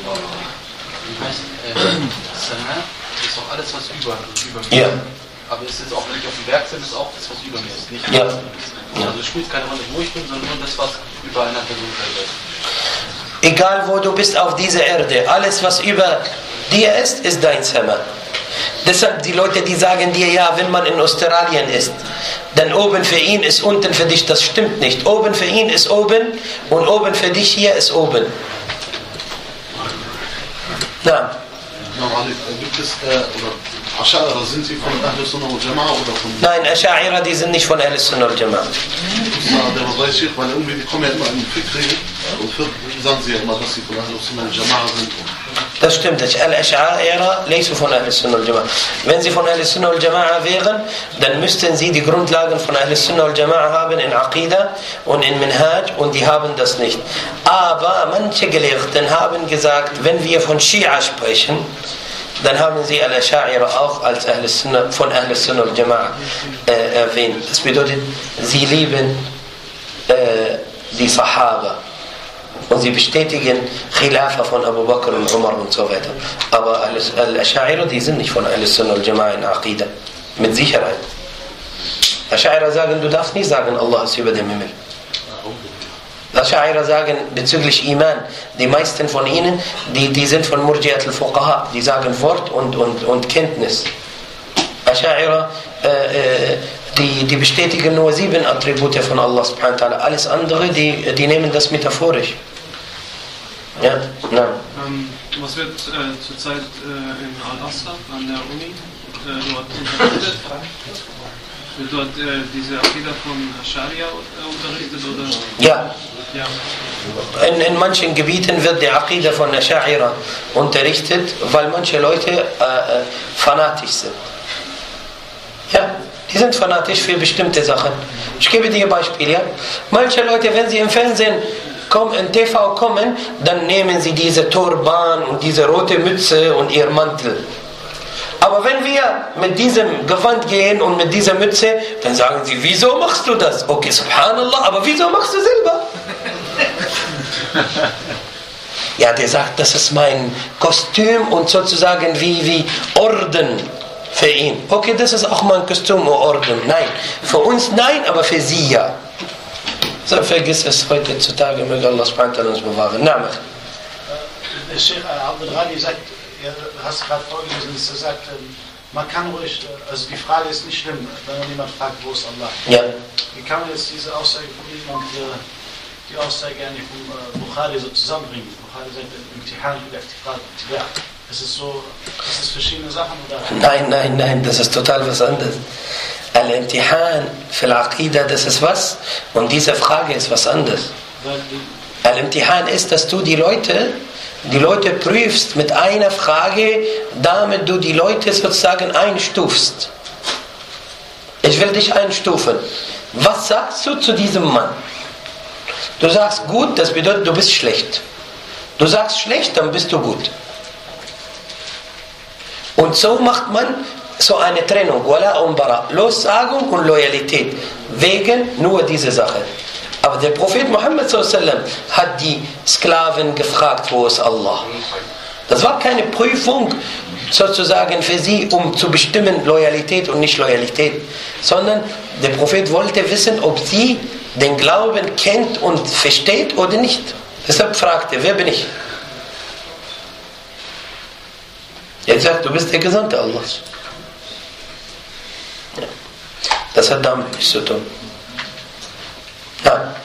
Sana ist doch alles, was über mir Ja. ist. Aber ist jetzt auch, wenn ich auf dem Berg bin, ist auch das, was über mir ist. Nicht Ja. Also es spielt keine Rolle, wo ich bin, sondern nur das, was über einer Person ist. Egal wo du bist auf dieser Erde, alles was über dir ist dein Sama. Deshalb die Leute, die sagen dir, ja, wenn man in Australien ist, dann oben für ihn ist unten für dich, das stimmt nicht. Oben für ihn ist oben und oben für dich hier ist oben. Na. Gibt es, oder Ash'ara, sind sie von Ahl Sunnah wal Jama'a oder von... Nein, Ash'a'ira, die sind nicht von Ahl Sunnah wal Jama'a. Der weiß ich, weil irgendwie, die kommen ja immer in Fikri und sagen sie ja immer, dass sie von Ahl Sunnah wal Jama'a sind. Das stimmt nicht. Al-Ash'a'ira lesen von Ahl Sunnah wal Jama'a. Wenn sie von Ahl Sunnah wal Jama'a wären, dann müssten sie die Grundlagen von Ahl Sunnah wal Jama'a haben in Aqidah und in Minhaj, und die haben das nicht. Aber manche Gelehrten haben gesagt, wenn wir von Schia sprechen, dann haben sie Al-Ash'a'ira auch als von Ahl Sunnah wal Jama'a erwähnt. Das bedeutet, sie lieben die Sahaba. Und sie bestätigen Khilafa von Abu Bakr und Umar und so weiter. Aber Al-Ash'a'ira, die sind nicht von Ahl Sunnah wal Jama'a in Aqidah. Mit Sicherheit. Ash'a'ira sagen, du darfst nicht sagen, Allah ist über dem Himmel. Ash'a'ira sagen bezüglich Iman, die meisten von ihnen, die sind von Murji'at al-Fuqaha, die sagen Wort und Kenntnis. Ash'a'ira, die bestätigen nur 7 Attribute von Allah subhanahu wa ta'ala. Alles andere, die nehmen das metaphorisch. Ja, nein. Was wird zurzeit in Al-Azhar an der Uni dort unterrichtet? Wird dort diese Aqidah von Scharia unterrichtet? Oder? Ja. Ja. In manchen Gebieten wird die Aqidah von Ash'a'ira unterrichtet, weil manche Leute fanatisch sind. Ja, die sind fanatisch für bestimmte Sachen. Ich gebe dir ein Beispiel. Ja? Manche Leute, wenn sie im Fernsehen in TV kommen, dann nehmen sie diese Turban und diese rote Mütze und ihr Mantel. Aber wenn wir mit diesem Gewand gehen und mit dieser Mütze, dann sagen sie, wieso machst du das? Okay, subhanallah, aber wieso machst du selber? Ja, der sagt, das ist mein Kostüm und sozusagen wie Orden für ihn. Okay, das ist auch mein Kostüm und Orden. Nein, für uns nein, aber für sie ja. So, vergiss es heutzutage, möge Allah subhanahu wa ta'ala uns bewahren. Name. Sheikh Abdul Ghani sagt, du hast gerade vorgelesen, dass er sagt, man kann ruhig, also die Frage ist nicht schlimm, wenn jemand fragt, wo ist Allah? Ja. Wie kann man jetzt diese Aussage von ihm und die Aussage eigentlich von Bukhari so zusammenbringen? Bukhari sagt, Imtihan bil Iftifrat, ist es so, ist es verschiedene Sachen? Oder? Nein, das ist total was anderes. Al-Imtihan für Al-Aqidah, das ist was, und diese Frage ist was anderes. Al-Imtihan ist, dass du die Leute prüfst mit einer Frage, damit du die Leute sozusagen einstufst. Ich will dich einstufen. Was sagst du zu diesem Mann? Du sagst gut, das bedeutet, du bist schlecht. Du sagst schlecht, dann bist du gut. Und so macht man so eine Trennung. Wala und bara. Lossagung und Loyalität. Wegen nur dieser Sache. Aber der Prophet Muhammad sallam hat die Sklaven gefragt, wo ist Allah? Das war keine Prüfung sozusagen für sie, um zu bestimmen Loyalität und nicht Loyalität, sondern der Prophet wollte wissen, ob sie den Glauben kennt und versteht oder nicht. Deshalb fragte er, wer bin ich? Er sagt, du bist der Gesandte Allahs. Ja. Das hat damit nichts zu tun. Ja.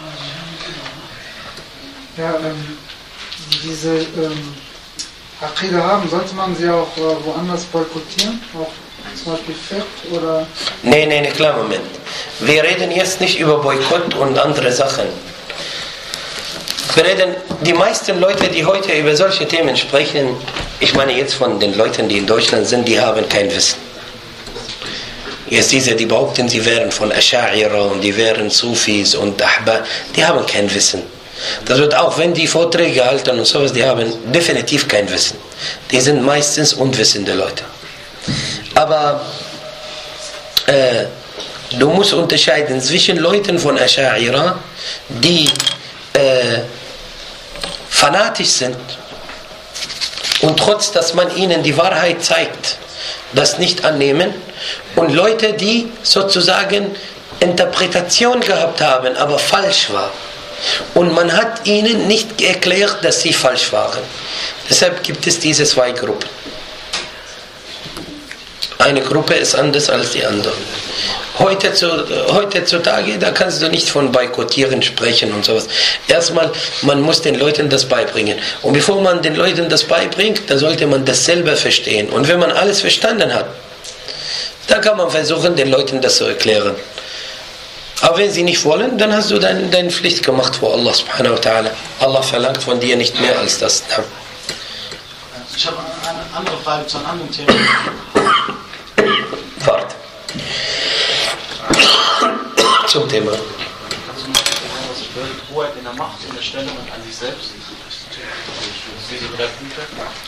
Ja, diese Aqidah haben, sollte man sie auch woanders boykottieren? Auch zum Beispiel Fiqh oder... Nee, klar, Moment. Wir reden jetzt nicht über Boykott und andere Sachen. Wir reden, die meisten Leute, die heute über solche Themen sprechen, ich meine jetzt von den Leuten, die in Deutschland sind, die haben kein Wissen. Jetzt diese, die behaupten, sie wären von Ash'a'ira und die wären Sufis und Ahba, die haben kein Wissen. Das wird auch, wenn die Vorträge halten und sowas, die haben definitiv kein Wissen. Die sind meistens unwissende Leute. Aber du musst unterscheiden zwischen Leuten von Ash'a'ira, die fanatisch sind und trotz, dass man ihnen die Wahrheit zeigt, das nicht annehmen, und Leute, die sozusagen Interpretation gehabt haben, aber falsch war. Und man hat ihnen nicht erklärt, dass sie falsch waren. Deshalb gibt es diese zwei Gruppen. Eine Gruppe ist anders als die andere. Heutzutage, da kannst du nicht von Boykottieren sprechen und sowas. Erstmal, man muss den Leuten das beibringen. Und bevor man den Leuten das beibringt, dann sollte man das selber verstehen. Und wenn man alles verstanden hat, dann kann man versuchen, den Leuten das zu erklären. Aber wenn sie nicht wollen, dann hast du deine Pflicht gemacht vor Allah subhanahu wa ta'ala. Allah verlangt von dir nicht mehr als das. Ja. Ich habe eine andere Frage zu einem anderen Thema. Warte. Zum Thema. Kannst du noch sagen, was bedeutet Hoheit in der Macht, in der Stellung und an sich selbst? Diese 3 Punkte.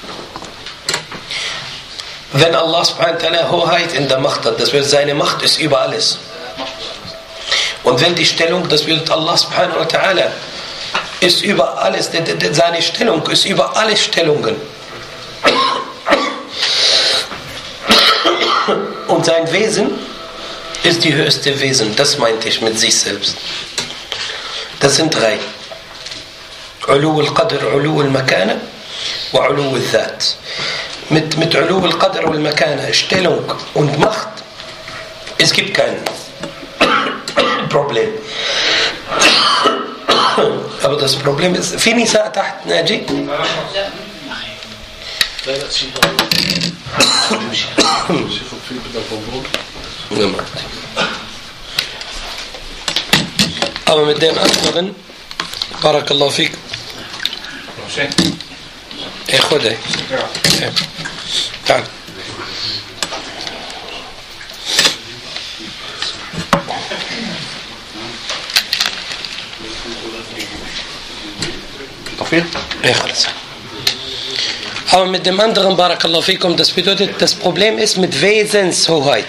Wenn Allah subhanahu wa ta'ala Hoheit in der Macht hat, das bedeutet, seine Macht ist über alles. Und wenn die Stellung, das bedeutet, Allah subhanahu wa ta'ala ist über alles, seine Stellung ist über alle Stellungen. Und sein Wesen ist die höchste Wesen, das meinte ich mit sich selbst. Das sind 3. Ulu al-Qadr, Ulu al-Makana wa Ulu al-Dhat. Mit Ulu al-Qadr wa al-Makana, Stellung und Macht, es gibt kein Problem. Aber das Problem ist, في نساء تحت ناجي؟ Aber mit den anderen, Barakallahu fik. خذها. تعال. خلاص. Aber mit dem anderen, Barakallahu fikum, das bedeutet, das Problem ist mit Wesenshoheit.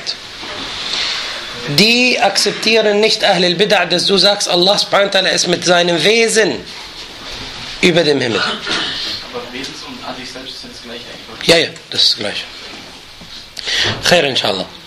Die akzeptieren nicht Ahl al-Bid'ah, dass du sagst, Allah subhanahu wa ta'ala ist mit seinem Wesen über dem Himmel. Aber Wesens und an sich selbst sind das gleiche eigentlich. Ja, das ist das gleiche. Khair, inshallah.